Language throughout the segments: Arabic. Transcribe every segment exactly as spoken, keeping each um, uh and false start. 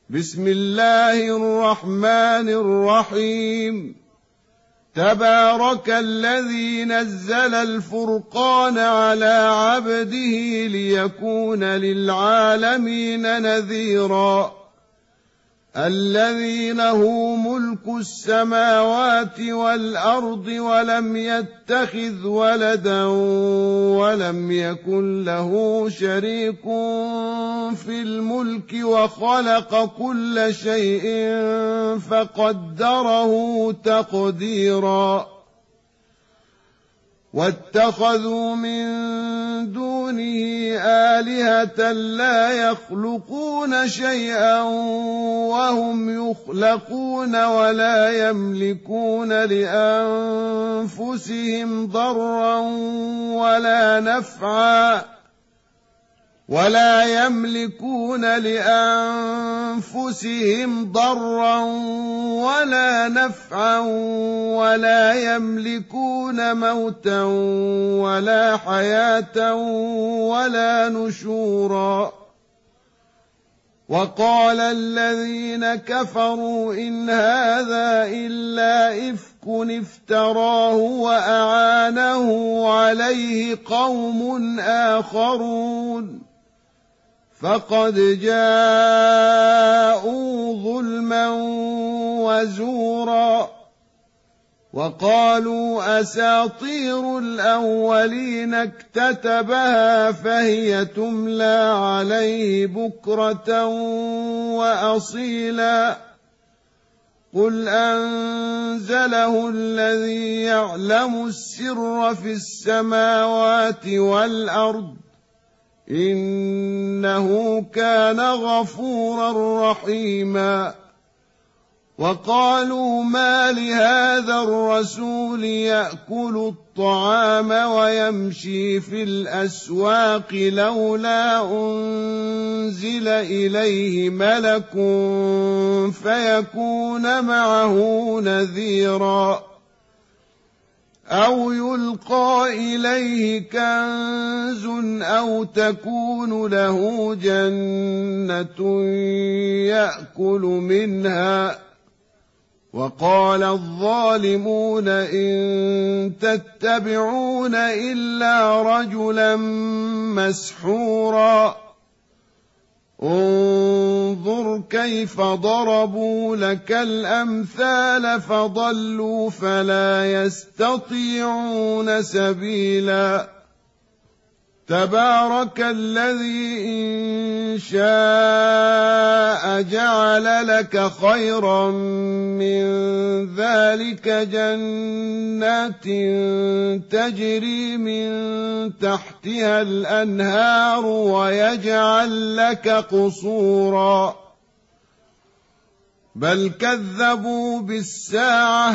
بسم الله الرحمن الرحيم. تبارك الذي نزل الفرقان على عبده ليكون للعالمين نذيرا. الذي له ملك السماوات والأرض ولم يتخذ ولدا ولم يكن له شريك في الملك وخلق كل شيء فقدره تقديرا. واتخذوا من دونه آلهة لا يخلقون شيئا وهم يخلقون ولا يملكون لأنفسهم ضرا ولا نفعا ولا يملكون لأنفسهم ضرا ولا نفعا ولا يملكون موتا ولا حياة ولا نشورا. وقال الذين كفروا إن هذا إلا إفك افتراه وأعانه عليه قوم آخرون فقد جاءوا ظلما وزورا. وقالوا أساطير الأولين اكتتبها فهي تملى عليه بكرة وأصيلا. قل أنزله الذي يعلم السر في السماوات والأرض إنه كان غفورا رحيما. وقالوا ما لهذا الرسول يأكل الطعام ويمشي في الأسواق لولا أنزل إليه ملك فيكون معه نذيرا أو يلقى إليه كنز أو تكون له جنة يأكل منها. وقال الظالمون إن تتبعون إلا رجلا مسحورا. انظر كيف ضربوا لك الأمثال فضلوا فلا يستطيعون سبيلا. تبارك الذي إن شاء جعل لك خيرا من ذلك جنات تجري من تحتها الأنهار ويجعل لك قصورا. بل كذبوا بالساعة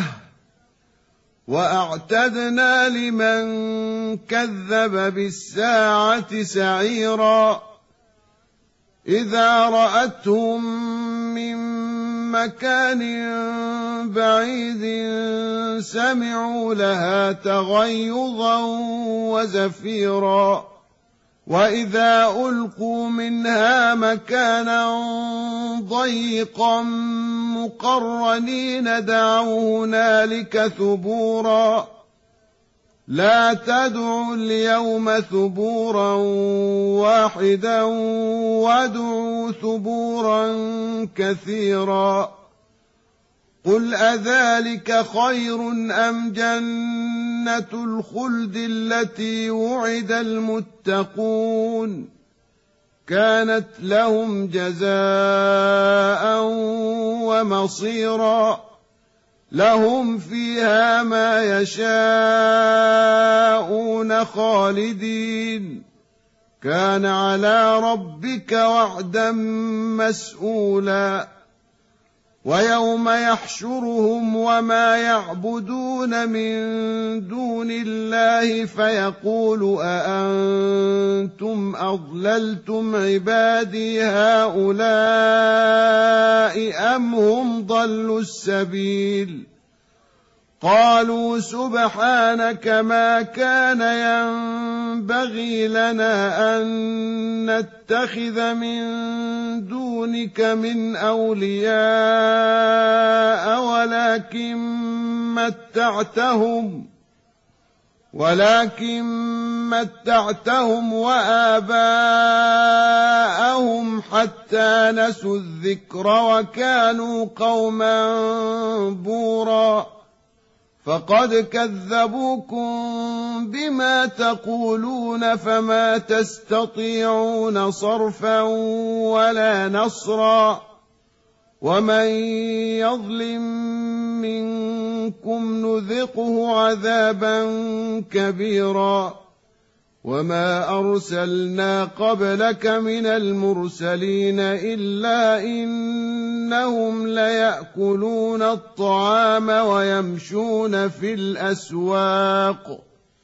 وأعتدنا لمن كذب بالساعة سعيرا. إذا رأتهم من مكان بعيد سمعوا لها تغيظا وزفيرا. وإذا ألقوا منها مكانا ضيقا مقرنين دعوا هنالك ثبورا. لا تدعوا اليوم ثبورا واحدا وادعوا ثبورا كثيرا. قل أذلك خير أم جنة الخلد التي وعد المتقون كانت لهم جزاء ومصيرا. لهم فيها ما يشاءون خالدين كان على ربك وعدا مسئولا. ويوم يحشرهم وما يعبدون من دون الله فيقول أأنتم أضللتم عبادي هؤلاء أم هم ضلوا السبيل قالوا سبحانك ما كان ينبغي لنا أن نتخذ من دونك من أولياء ولكن متعتهم ولكن متعتهم وآباءهم حتى نسوا الذكر وكانوا قوما بورا فقد كذبوكم بما تقولون فما تستطيعون صرفا ولا نصرا ومن يظلم منكم نذقه عذابا كبيرا وما أرسلنا قبلك من المرسلين إلا إنهم ليأكلون الطعام ويمشون في الأسواق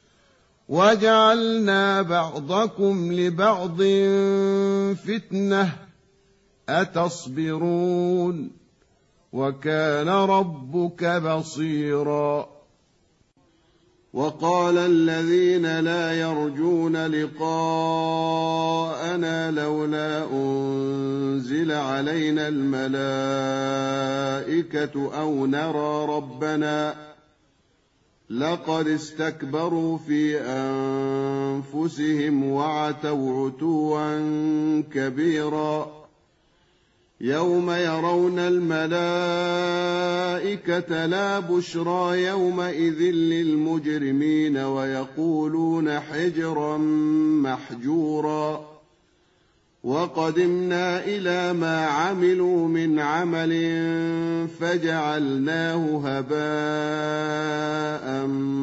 وجعلنا بعضكم لبعض فتنة أتصبرون وكان ربك بصيرا وقال الذين لا يرجون لقاءنا لولا أنزل علينا الملائكة أو نرى ربنا لقد استكبروا في أنفسهم وعتوا عتوا كبيرا يوم يرون الملائكة لا بشرى يومئذ للمجرمين ويقولون حجرا محجورا وقدمنا إلى ما عملوا من عمل فجعلناه هباء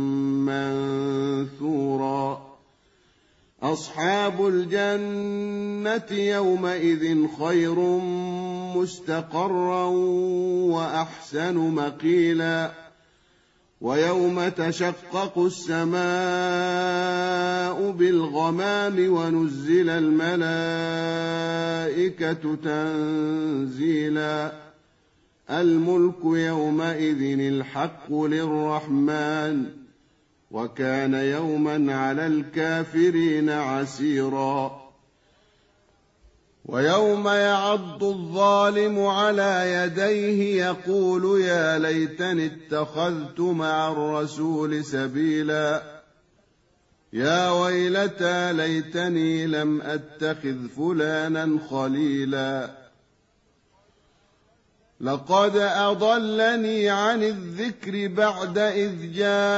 منثورا أصحاب الجنة يومئذ خير مستقرا وأحسن مقيلا ويوم تشقق السماء بالغمام ونزل الملائكة تنزيلا الملك يومئذ الحق للرحمن وكان يوما على الكافرين عسيرا ويوم يعض الظالم على يديه يقول يا ليتني اتخذت مع الرسول سبيلا يا ويلتى ليتني لم أتخذ فلانا خليلا لقد أضلني عن الذكر بعد إذ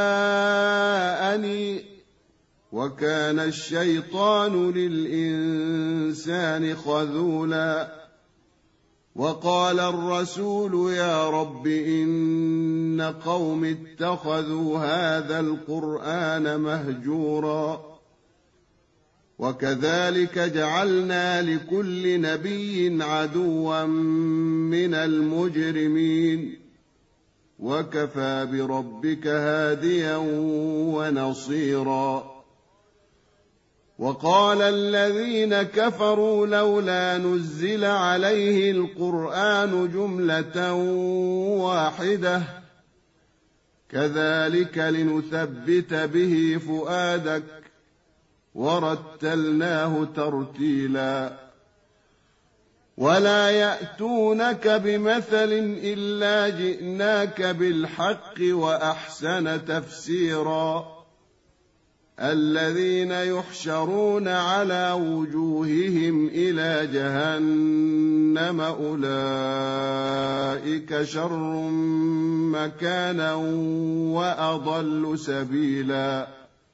جاءني وكان الشيطان للإنسان خذولا وقال الرسول يا رب إن قوم اتخذوا هذا القرآن مهجورا وكذلك جعلنا لكل نبي عدوا من المجرمين وكفى بربك هاديا ونصيرا وقال الذين كفروا لولا نزل عليه القرآن جملة واحدة كذلك لنثبت به فؤادك ورتلناه ترتيلا ولا يأتونك بمثل إلا جئناك بالحق وأحسن تفسيرا الذين يحشرون على وجوههم إلى جهنم أولئك شر مكانا وأضل سبيلا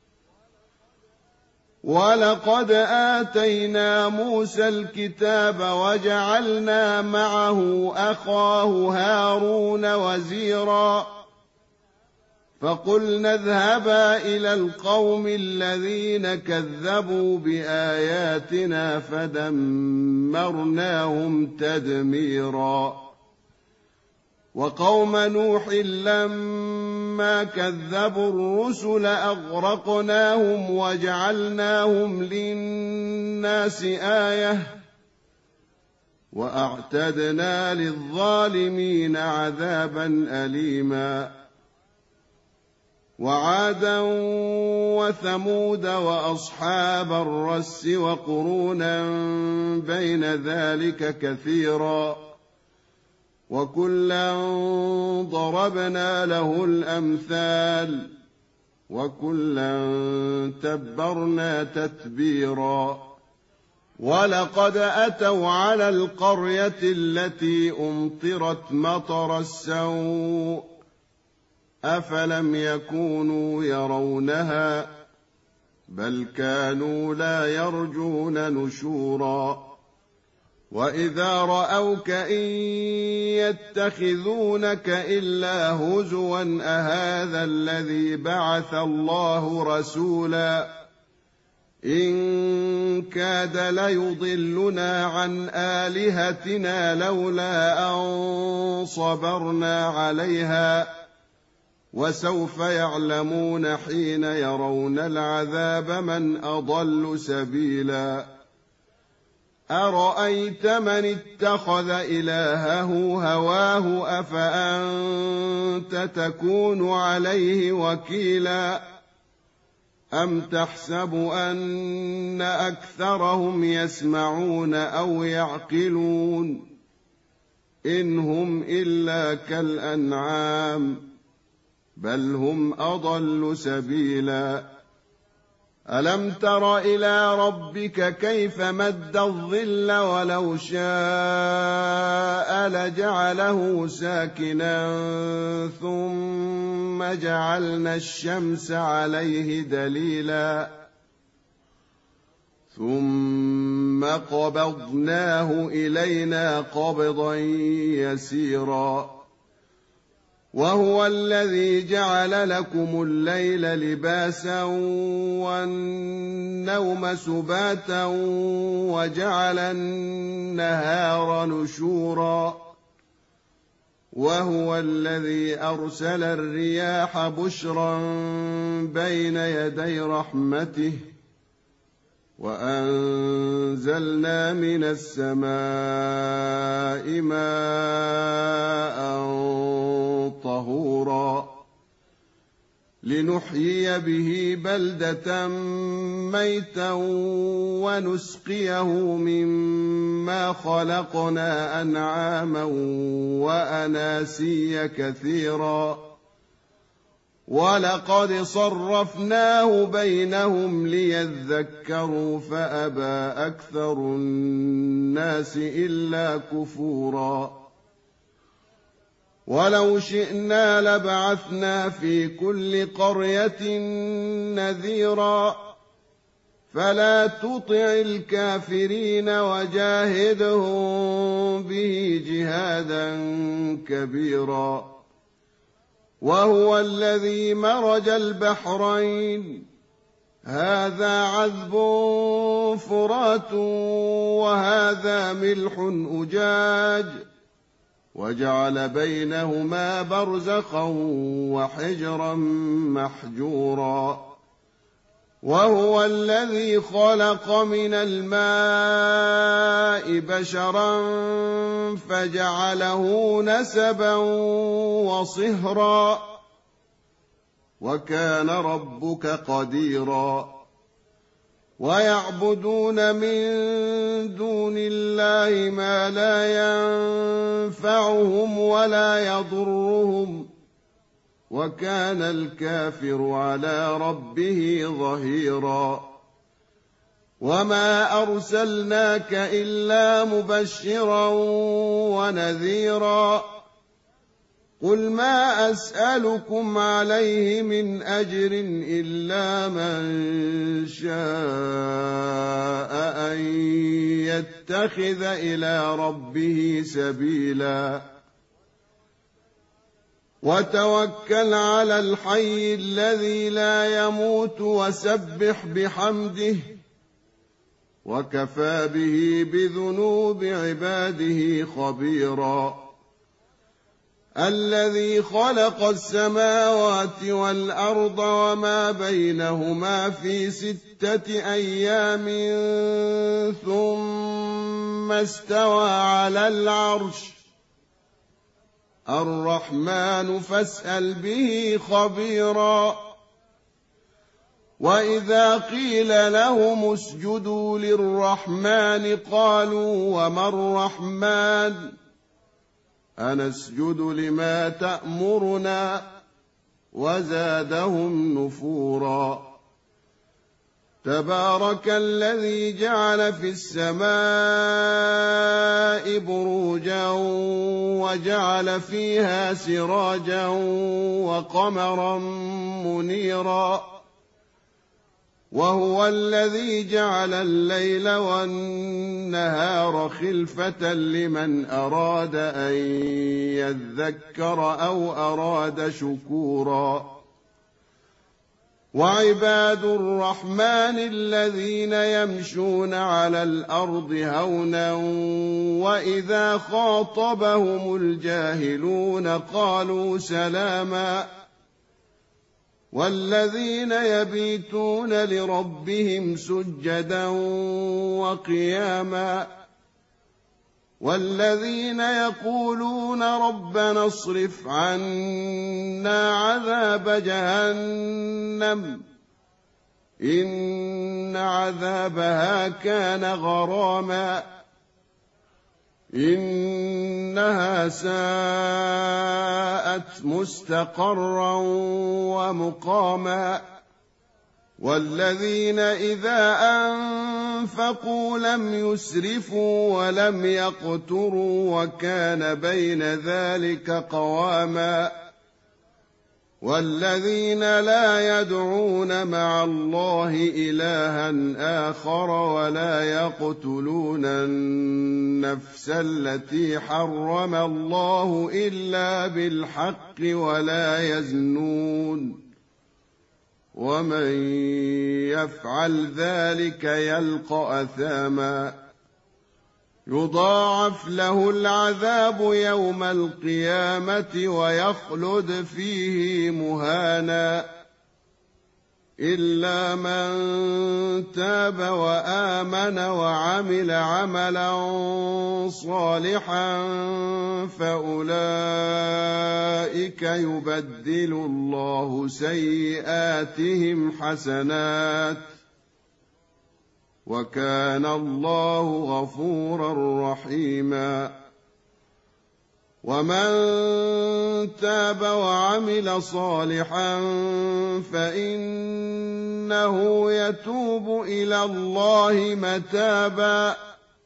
ولقد آتينا موسى الكتاب وجعلنا معه أخاه هارون وزيرا فقلنا اذهبا إلى القوم الذين كذبوا بآياتنا فدمرناهم تدميرا وقوم نوح لما كذبوا الرسل أغرقناهم وجعلناهم للناس آية وأعتدنا للظالمين عذابا أليما وعادا وثمود وأصحاب الرس وقرونا بين ذلك كثيرا وكلا ضربنا له الأمثال وكلا تبرنا تتبيرا ولقد أتوا على القرية التي أمطرت مطر السوء أفلم يكونوا يرونها بل كانوا لا يرجون نشورا وإذا رأوك إن يتخذونك إلا هزوا أهذا الذي بعث الله رسولا إن كاد ليضلنا عن آلهتنا لولا أن صبرنا عليها وسوف يعلمون حين يرون العذاب من أضل سبيلا أرأيت من اتخذ إلهه هواه أفأنت تكون عليه وكيلا أم تحسب أن أكثرهم يسمعون أو يعقلون إن هم إلا كالأنعام بل هم أضل سبيلا ألم تر إلى ربك كيف مد الظل ولو شاء لجعله ساكنا ثم جعلنا الشمس عليه دليلا ثم قبضناه إلينا قبضا يسيرا وهو الذي جعل لكم الليل لباسا والنوم سباتا وجعل النهار نشورا وهو الذي أرسل الرياح بشرا بين يدي رحمته وأنزلنا من السماء ماء طهورا لنحيي به بلدة ميتا ونسقيه مما خلقنا أنعاما وأناسيا كثيرا ولقد صرفناه بينهم ليذكروا فأبى أكثر الناس إلا كفورا ولو شئنا لبعثنا في كل قرية نذيرا فلا تطع الكافرين وجاهدهم به جهادا كبيرا وهو الذي مرج البحرين هذا عذب فرات وهذا ملح أجاج وجعل بينهما برزخا وحجرا محجورا وهو الذي خلق من الماء بشرا فجعله نسبا وصهرا وكان ربك قديرا ويعبدون من دون الله ما لا ينفعهم ولا يضرهم وكان الكافر على ربه ظهيرا وما أرسلناك إلا مبشرا ونذيرا قل ما أسألكم عليه من أجر إلا من شاء أن يتخذ إلى ربه سبيلا وتوكل على الحي الذي لا يموت وسبح بحمده وكفى به بذنوب عباده خبيرا الذي خلق السماوات والأرض وما بينهما في ستة أيام ثم استوى على العرش الرحمن فاسأل به خبيرا وإذا قيل لهم اسجدوا للرحمن قالوا وما الرحمن أنسجد لما تأمرنا وزادهم نفورا تبارك الذي جعل في السماء بروجا وجعل فيها سراجا وقمرا منيرا وهو الذي جعل الليل والنهار خلفة لمن أراد أن يذكر أو أراد شكورا وعباد الرحمن الذين يمشون على الأرض هونا وإذا خاطبهم الجاهلون قالوا سلاما والذين يبيتون لربهم سجدا وقياما والذين يقولون ربنا اصرف عنا عذاب جهنم إن عذابها كان غراما إنها ساءت مستقرا ومقاما والذين إذا أنفقوا لم يسرفوا ولم يقتروا وكان بين ذلك قواما والذين لا يدعون مع الله إلها آخر ولا يقتلون النفس التي حرم الله إلا بالحق ولا يزنون ومن يفعل ذلك يلقى أثاما يضاعف له العذاب يوم القيامة ويخلد فيه مهانا إلا من تاب وآمن وعمل عملا صالحا فأولئك يبدل الله سيئاتهم حسنات وكان الله غفورا رحيما ومن تاب وعمل صالحا فإنه يتوب إلى الله متابا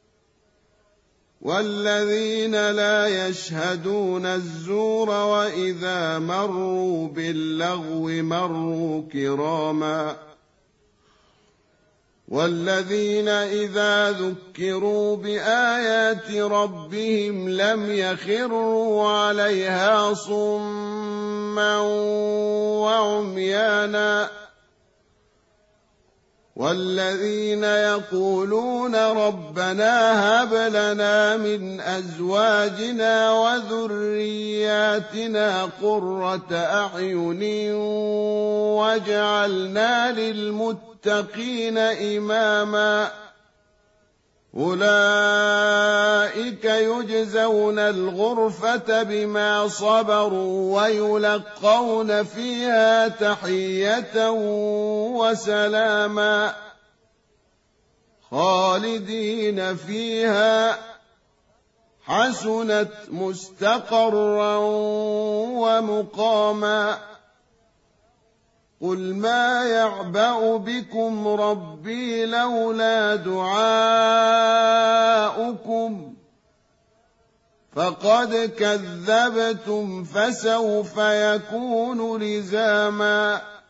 والذين لا يشهدون الزور وإذا مروا باللغو مروا كراما والذين إذا ذكروا بآيات ربهم لم يخروا عليها صما وعميانا والذين يقولون ربنا هب لنا من أزواجنا وذرياتنا قرة أعين واجعلنا للمتقين إماما أولئك يجزون الغرفة بما صبروا ويلقون فيها تحية وسلاما خالدين فيها حسنت مستقرا ومقاما قل ما يعبأ بكم ربي لولا دعاؤكم فقد كذبتم فسوف يكون لزاما